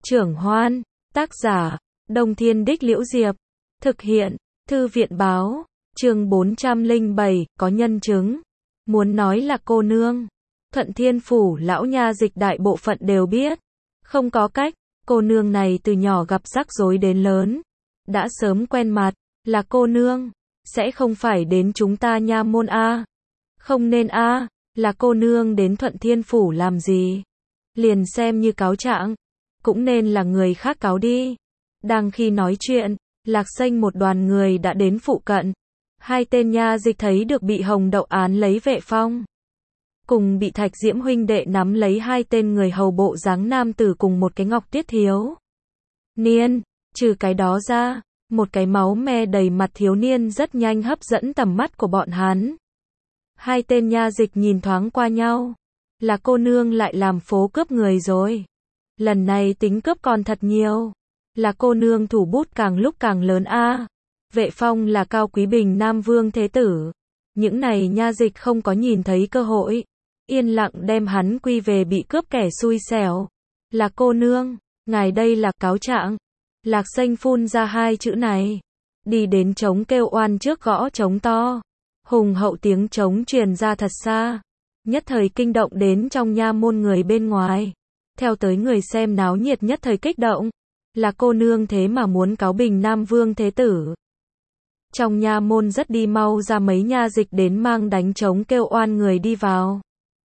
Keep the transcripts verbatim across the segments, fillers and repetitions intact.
Trưởng Hoan, tác giả, Đông Thiên Đích Liễu Diệp, thực hiện, Thư viện báo, chương bốn trăm lẻ bảy, có nhân chứng. Muốn nói là cô nương, Thuận Thiên Phủ lão nha dịch đại bộ phận đều biết. Không có cách, cô nương này từ nhỏ gặp rắc rối đến lớn. Đã sớm quen mặt, là cô nương, sẽ không phải đến chúng ta nha môn a. Không nên a, là cô nương đến Thuận Thiên Phủ làm gì? Liền xem như cáo trạng, cũng nên là người khác cáo đi. Đang khi nói chuyện, Lạc Xanh một đoàn người đã đến phụ cận. Hai tên nha dịch thấy được bị Hồng Đậu án lấy Vệ Phong, cùng bị Thạch Diễm huynh đệ nắm lấy hai tên người hầu bộ dáng nam tử cùng một cái Ngọc Tuyết thiếu niên. Trừ cái đó ra, một cái máu me đầy mặt thiếu niên rất nhanh hấp dẫn tầm mắt của bọn hắn. Hai tên nha dịch nhìn thoáng qua nhau, là cô nương lại làm phố cướp người rồi. Lần này tính cướp còn thật nhiều, là cô nương thủ bút càng lúc càng lớn a. Vệ Phong là cao quý bình Nam Vương thế tử. Những này nha dịch không có nhìn thấy cơ hội, yên lặng đem hắn quy về bị cướp kẻ xui xẻo. Là cô nương, ngài đây là cáo trạng. Lạc Xanh phun ra hai chữ này, đi đến trống kêu oan trước gõ trống to. Hùng hậu tiếng trống truyền ra thật xa, nhất thời kinh động đến trong nha môn người bên ngoài. Theo tới người xem náo nhiệt nhất thời kích động, là cô nương thế mà muốn cáo bình Nam Vương thế tử. Trong nha môn rất đi mau ra mấy nha dịch đến mang đánh trống kêu oan người đi vào.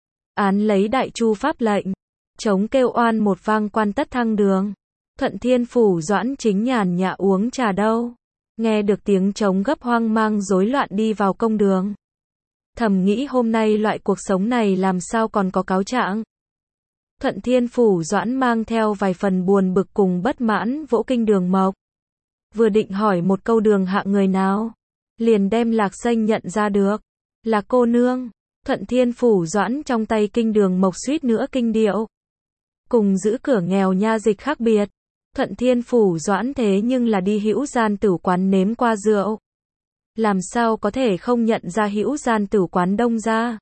Án lấy đại chu pháp lệnh, trống kêu oan một vang quan tất thăng đường. Thuận Thiên Phủ Doãn Chính nhàn nhã uống trà đâu, nghe được tiếng trống gấp hoang mang rối loạn đi vào công đường. Thầm nghĩ hôm nay loại cuộc sống này làm sao còn có cáo trạng. Thuận Thiên Phủ Doãn mang theo vài phần buồn bực cùng bất mãn vỗ kinh đường mộc. Vừa định hỏi một câu đường hạ người nào, liền đem Lạc Xanh nhận ra được, là cô nương. Thuận Thiên Phủ Doãn trong tay kinh đường mộc suýt nữa kinh điệu. Cùng giữ cửa nghèo nha dịch khác biệt, Thuận Thiên Phủ Doãn thế nhưng là đi Hữu Gian Tử quán nếm qua rượu. Làm sao có thể không nhận ra Hữu Gian Tử quán Đông ra.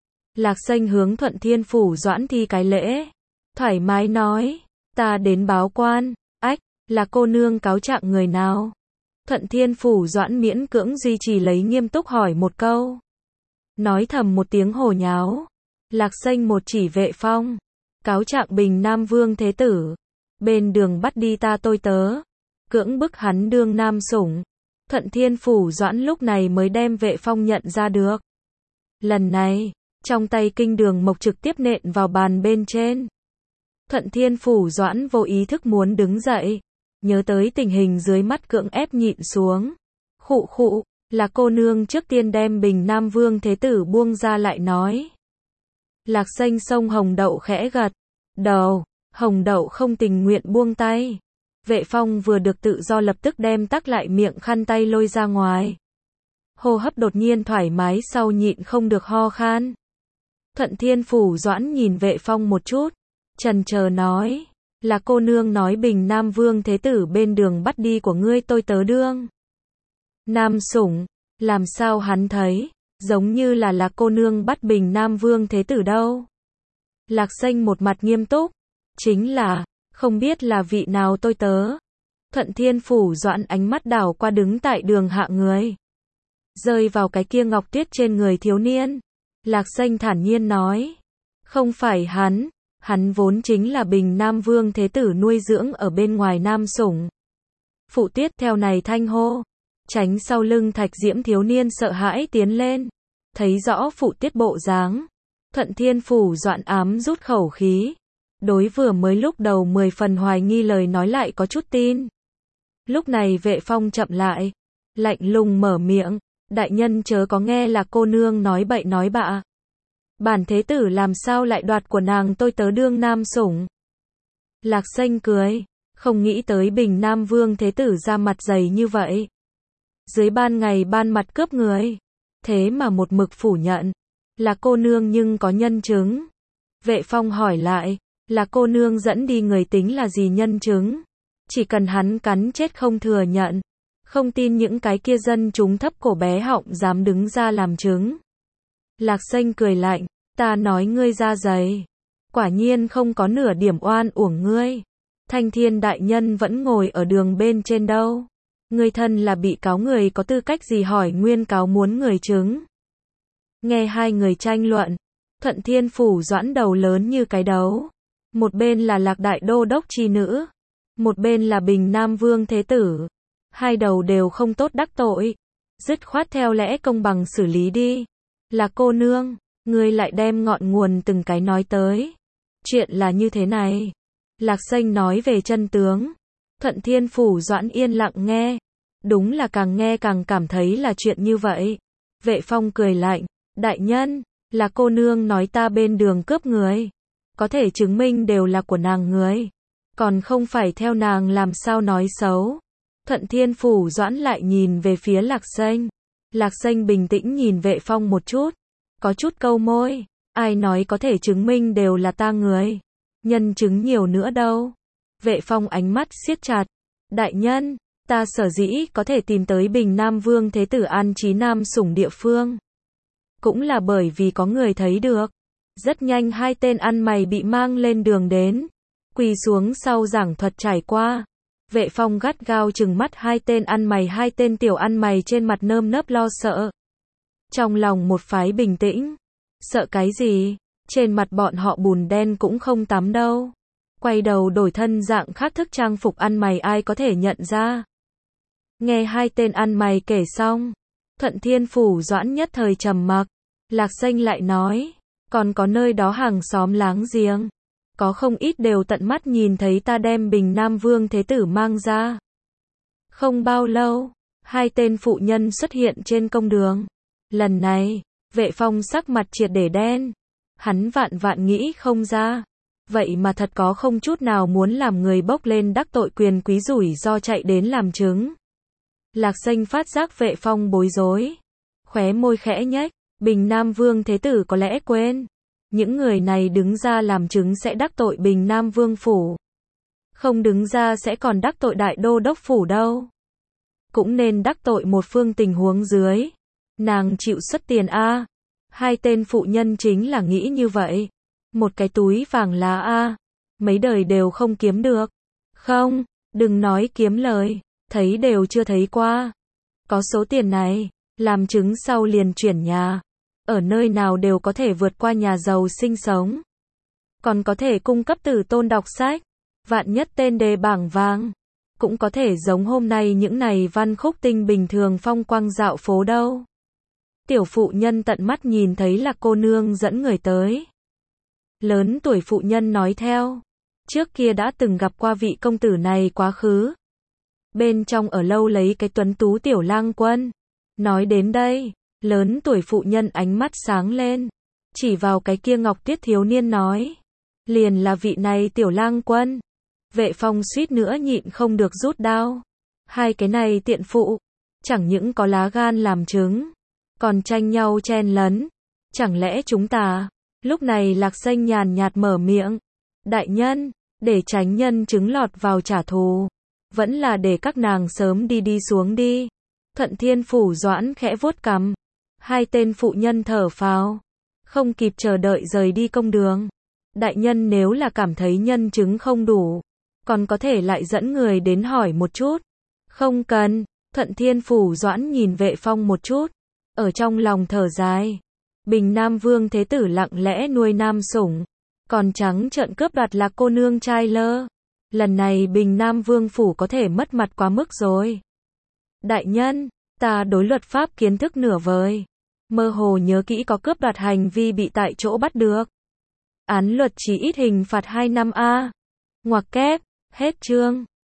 Lạc Xanh hướng Thuận Thiên Phủ Doãn thi cái lễ, thoải mái nói, ta đến báo quan. Ách, là cô nương cáo trạng người nào? Thuận Thiên Phủ Doãn miễn cưỡng duy trì lấy nghiêm túc hỏi một câu. Nói thầm một tiếng hồ nháo. Lạc Xanh một chỉ Vệ Phong, cáo trạng bình Nam Vương thế tử. Bên đường bắt đi ta tôi tớ, cưỡng bức hắn đương nam sủng. Thuận Thiên Phủ Doãn lúc này mới đem Vệ Phong nhận ra được. Lần này, trong tay kinh đường mộc trực tiếp nện vào bàn bên trên. Thuận Thiên Phủ Doãn vô ý thức muốn đứng dậy, nhớ tới tình hình dưới mắt cưỡng ép nhịn xuống. Khụ khụ, là cô nương trước tiên đem bình Nam Vương thế tử buông ra lại nói. Lạc Xanh xông Hồng Đậu khẽ gật đầu. Hồng Đậu không tình nguyện buông tay. Vệ Phong vừa được tự do lập tức đem tắc lại miệng khăn tay lôi ra ngoài. Hô hấp đột nhiên thoải mái sau nhịn không được ho khan. Thuận Thiên Phủ Doãn nhìn Vệ Phong một chút, chần chờ nói, là cô nương nói bình Nam Vương thế tử bên đường bắt đi của ngươi tôi tớ đương nam sủng, làm sao hắn thấy, giống như là là cô nương bắt bình Nam Vương thế tử đâu. Lạc Xanh một mặt nghiêm túc, chính là, không biết là vị nào tôi tớ. Thuận Thiên Phủ Doãn ánh mắt đảo qua đứng tại đường hạ người, rơi vào cái kia ngọc tuyết trên người thiếu niên. Lạc Xanh thản nhiên nói, không phải hắn, hắn vốn chính là bình Nam Vương thế tử nuôi dưỡng ở bên ngoài nam sủng. Phụ Tuyết theo này thanh hô, tránh sau lưng Thạch Diễm thiếu niên sợ hãi tiến lên, thấy rõ Phụ Tuyết bộ dáng. Thuận Thiên Phủ Doãn ám rút khẩu khí. Đối vừa mới lúc đầu mười phần hoài nghi lời nói lại có chút tin. Lúc này Vệ Phong chậm lại, lạnh lùng mở miệng, đại nhân chớ có nghe là cô nương nói bậy nói bạ. Bản thế tử làm sao lại đoạt của nàng tôi tớ đương nam sủng. Lạc Xanh cười, không nghĩ tới bình Nam Vương thế tử ra mặt dày như vậy. Dưới ban ngày ban mặt cướp người, thế mà một mực phủ nhận, là cô nương nhưng có nhân chứng. Vệ Phong hỏi lại, là cô nương dẫn đi người tính là gì nhân chứng? Chỉ cần hắn cắn chết không thừa nhận, không tin những cái kia dân chúng thấp cổ bé họng dám đứng ra làm chứng. Lạc Xanh cười lạnh, ta nói ngươi da dày, quả nhiên không có nửa điểm oan uổng ngươi. Thanh Thiên đại nhân vẫn ngồi ở đường bên trên đâu. Người thân là bị cáo người có tư cách gì hỏi nguyên cáo muốn người chứng. Nghe hai người tranh luận, Thuận Thiên Phủ Doãn đầu lớn như cái đấu. Một bên là Lạc Đại Đô Đốc chi nữ, một bên là Bình Nam Vương Thế Tử. Hai đầu đều không tốt đắc tội, dứt khoát theo lẽ công bằng xử lý đi. Là cô nương, ngươi lại đem ngọn nguồn từng cái nói tới. Chuyện là như thế này. Lạc Sanh nói về chân tướng. Thuận Thiên Phủ Doãn yên lặng nghe. Đúng là càng nghe càng cảm thấy là chuyện như vậy. Vệ Phong cười lạnh, đại nhân, là cô nương nói ta bên đường cướp người. Có thể chứng minh đều là của nàng người. Còn không phải theo nàng làm sao nói xấu. Thuận Thiên Phủ Doãn lại nhìn về phía Lạc Sanh. Lạc Sanh bình tĩnh nhìn Vệ Phong một chút. Có chút câu môi. Ai nói có thể chứng minh đều là ta người. Nhân chứng nhiều nữa đâu. Vệ Phong ánh mắt siết chặt. Đại nhân, ta sở dĩ có thể tìm tới Bình Nam Vương Thế Tử an trí Nam Sủng địa phương. Cũng là bởi vì có người thấy được. Rất nhanh hai tên ăn mày bị mang lên đường đến. Quỳ xuống sau giảng thuật trải qua. Vệ Phong gắt gao trừng mắt hai tên ăn mày hai tên tiểu ăn mày trên mặt nơm nớp lo sợ. Trong lòng một phái bình tĩnh. Sợ cái gì? Trên mặt bọn họ bùn đen cũng không tắm đâu. Quay đầu đổi thân dạng khác thức trang phục ăn mày ai có thể nhận ra. Nghe hai tên ăn mày kể xong. Thuận Thiên Phủ Doãn nhất thời trầm mặc. Lạc Sanh lại nói. Còn có nơi đó hàng xóm láng giềng. Có không ít đều tận mắt nhìn thấy ta đem Bình Nam Vương Thế Tử mang ra. Không bao lâu, hai tên phụ nhân xuất hiện trên công đường. Lần này, Vệ Phong sắc mặt triệt để đen. Hắn vạn vạn nghĩ không ra. Vậy mà thật có không chút nào muốn làm người bốc lên đắc tội quyền quý rủi ro chạy đến làm chứng. Lạc Sanh phát giác Vệ Phong bối rối. Khóe môi khẽ nhếch, Bình Nam Vương Thế Tử có lẽ quên. Những người này đứng ra làm chứng sẽ đắc tội Bình Nam Vương Phủ. Không đứng ra sẽ còn đắc tội Đại Đô Đốc Phủ đâu. Cũng nên đắc tội một phương tình huống dưới. Nàng chịu xuất tiền a. Hai tên phụ nhân chính là nghĩ như vậy. Một cái túi vàng lá a. Mấy đời đều không kiếm được. Không, đừng nói kiếm lời. Thấy đều chưa thấy qua. Có số tiền này, làm chứng sau liền chuyển nhà. Ở nơi nào đều có thể vượt qua nhà giàu sinh sống. Còn có thể cung cấp tử tôn đọc sách. Vạn nhất tên đề bảng vàng. Cũng có thể giống hôm nay những này văn khúc tinh bình thường phong quang dạo phố đâu. Tiểu phụ nhân tận mắt nhìn thấy là cô nương dẫn người tới. Lớn tuổi phụ nhân nói theo. Trước kia đã từng gặp qua vị công tử này quá khứ. Bên trong ở lâu lấy cái tuấn tú tiểu lang quân. Nói đến đây. Lớn tuổi phụ nhân ánh mắt sáng lên. Chỉ vào cái kia ngọc tiết thiếu niên nói. Liền là vị này tiểu lang quân. Vệ Phong suýt nữa nhịn không được rút đao. Hai cái này tiện phụ. Chẳng những có lá gan làm chứng. Còn tranh nhau chen lấn. Chẳng lẽ chúng ta. Lúc này Lạc Sanh nhàn nhạt mở miệng. Đại nhân. Để tránh nhân chứng lọt vào trả thù. Vẫn là để các nàng sớm đi đi xuống đi. Thuận Thiên Phủ Doãn khẽ vuốt cằm. Hai tên phụ nhân thở phào. Không kịp chờ đợi rời đi công đường. Đại nhân nếu là cảm thấy nhân chứng không đủ. Còn có thể lại dẫn người đến hỏi một chút. Không cần. Thuận Thiên Phủ Doãn nhìn Vệ Phong một chút. Ở trong lòng thở dài. Bình Nam Vương Thế Tử lặng lẽ nuôi Nam Sủng. Còn trắng trợn cướp đoạt Lạc cô nương trai lơ. Lần này Bình Nam Vương Phủ có thể mất mặt quá mức rồi. Đại nhân, ta đối luật pháp kiến thức nửa vời. Mơ hồ nhớ kỹ có cướp đoạt hành vi bị tại chỗ bắt được. Án luật chỉ ít hình phạt hai năm a. Ngoặc kép, hết chương.